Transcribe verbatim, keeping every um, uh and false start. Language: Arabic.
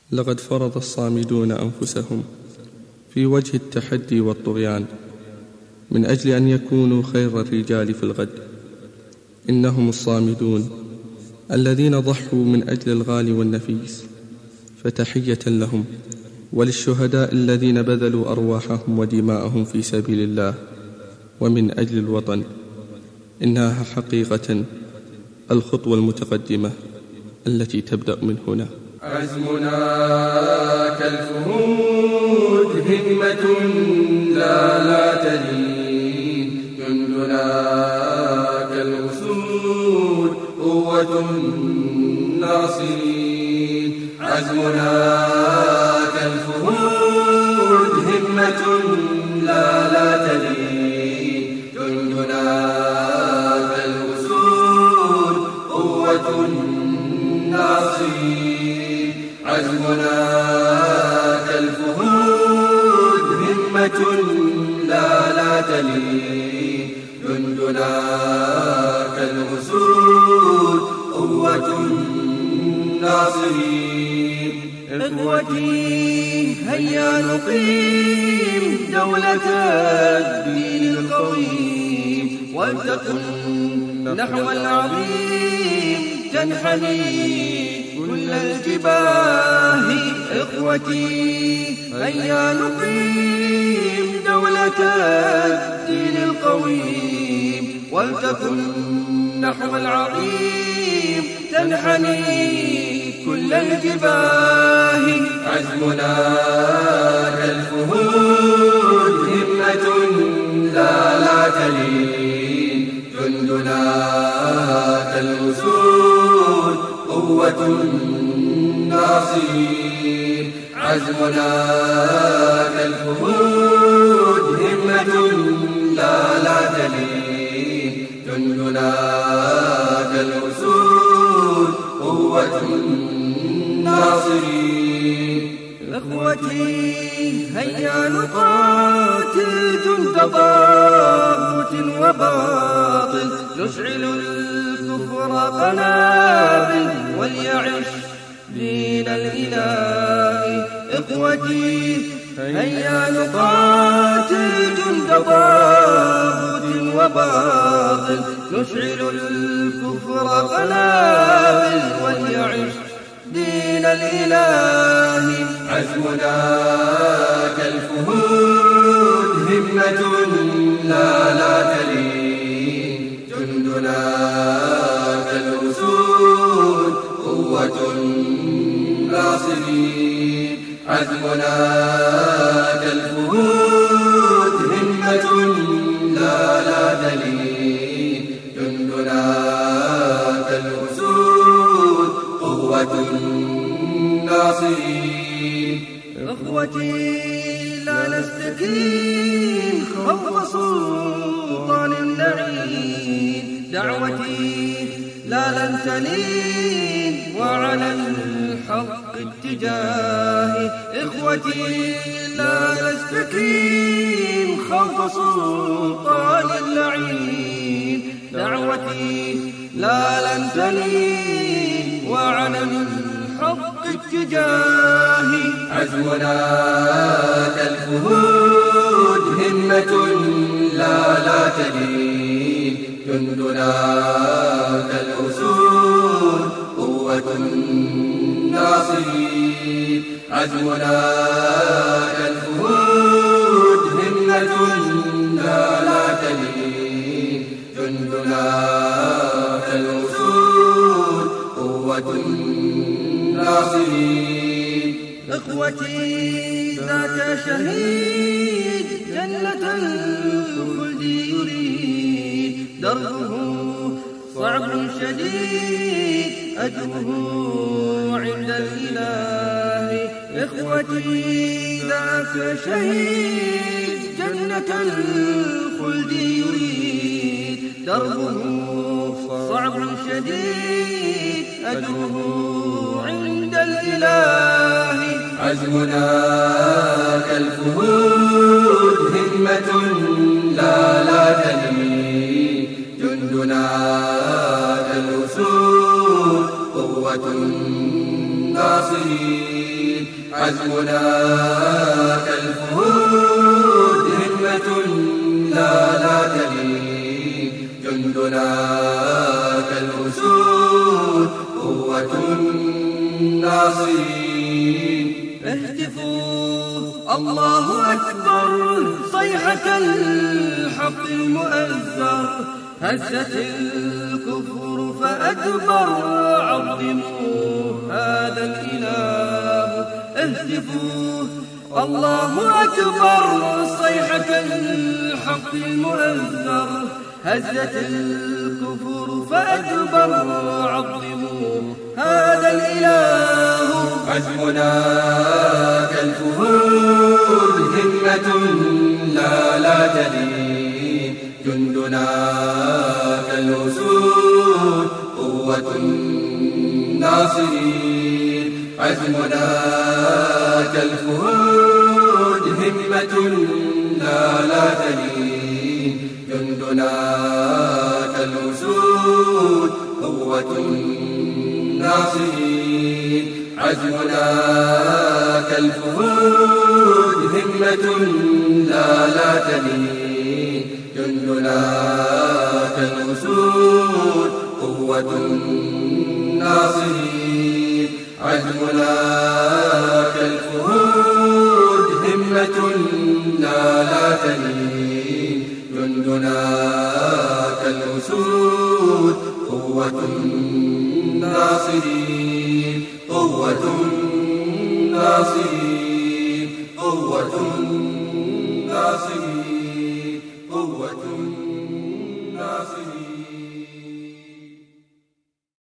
لقد فرض الصامدون أنفسهم في وجه التحدي والطغيان من أجل أن يكونوا خير الرجال في الغد. إنهم الصامدون الذين ضحوا من أجل الغالي والنفيس، فتحية لهم وللشهداء الذين بذلوا أرواحهم ودماءهم في سبيل الله ومن أجل الوطن. إنها حقيقة الخطوة المتقدمة التي تبدأ من هنا. عزمنا كالفهود، همة لا لا تلين، جندنا كالأسود، قوة الناصرين. عزمنا كالفهود، همة لا لا تلين، جندنا كالأسود، قوة الناصرين. عزمنا كالفهود، همة لا لا تلين، جندنا كالأسود، قوة الناصرين. إخوتي هيا نقيم دولة الدين القويم، ولتكن نحو العظيم تنحني كل الجباه. إخوتي هيا نقيم دولة الدين القويم، ولتكن نحو العظيم تنحني كل الجباه. عزمنا كالفهود، همة لا لا تلين، جندنا كالأسود، قوة الناصرين. عزمنا كالفهود، همة لا لا تلين، جندنا كالأسود، قوة الناصرين. إخوتي هيا نقاتل جند طاغوت وباطل، نشعل الكفر قنابل وليعش دين الإله. إخوتي هيا نقاتل جند طاغوت وباطل، نشعل الكفر قنابل وليعش دين الإله. عزمنا كالفهود، همة لا لا تلين، جندنا كالأسود، قوة الناصرين. عزمنا كالفهود، همة لا لا تلين، جندنا كالأسود، قوة الناصرين. إخوتي لا نستكين خوف سلطان اللعين، دعوتي لا لن تلين وعلى الحق اتجاهي. إخوتي لا نستكين خوف سلطان اللعين، دعوتي لا لن تلين وعلى الحق اتجاهي. عزمنا كالفهود، همة لا لا تلين، جندنا كالأسود، قوة الناصرين. عزمنا كالفهود، همة لا لا تلين، جندنا كالأسود، قوة الناصرين. إخوتي ذاك شهيد جنة الخلد يريد، دربه صعب شديد، أجره عند الإله. إخوتي ذاك شهيد جنة الخلد يريد، دربه صعب شديد، أجره عند الإله. عزمنا كالفهود، همة لا لا تلين، جندنا كالأسود، قوة الناصرين. عزمنا كالفهود همة لا لا تلين جندنا كالأسود قوة الناصرين اهتفوا الله أكبر صيحة الحق المؤزر هزت الكفر فأدبر عظموا هذا الإله اهتفوا الله أكبر صيحة الحق المؤزر هزت الكفر فأدبر عظموا هذا الإله عزمنا كالفهود همة لا لا تلين جندنا كالأسود قوة الناصرين عزمنا كالفهود همة لا لا تلين جندنا كالأسود قوة الناصرين عزمنا كالفهود همة لا لا تلين جندنا كالأسود قوة الناصرين عزمنا كالفهود همة لا لا تلين جندنا كالأسود قوة الناصرين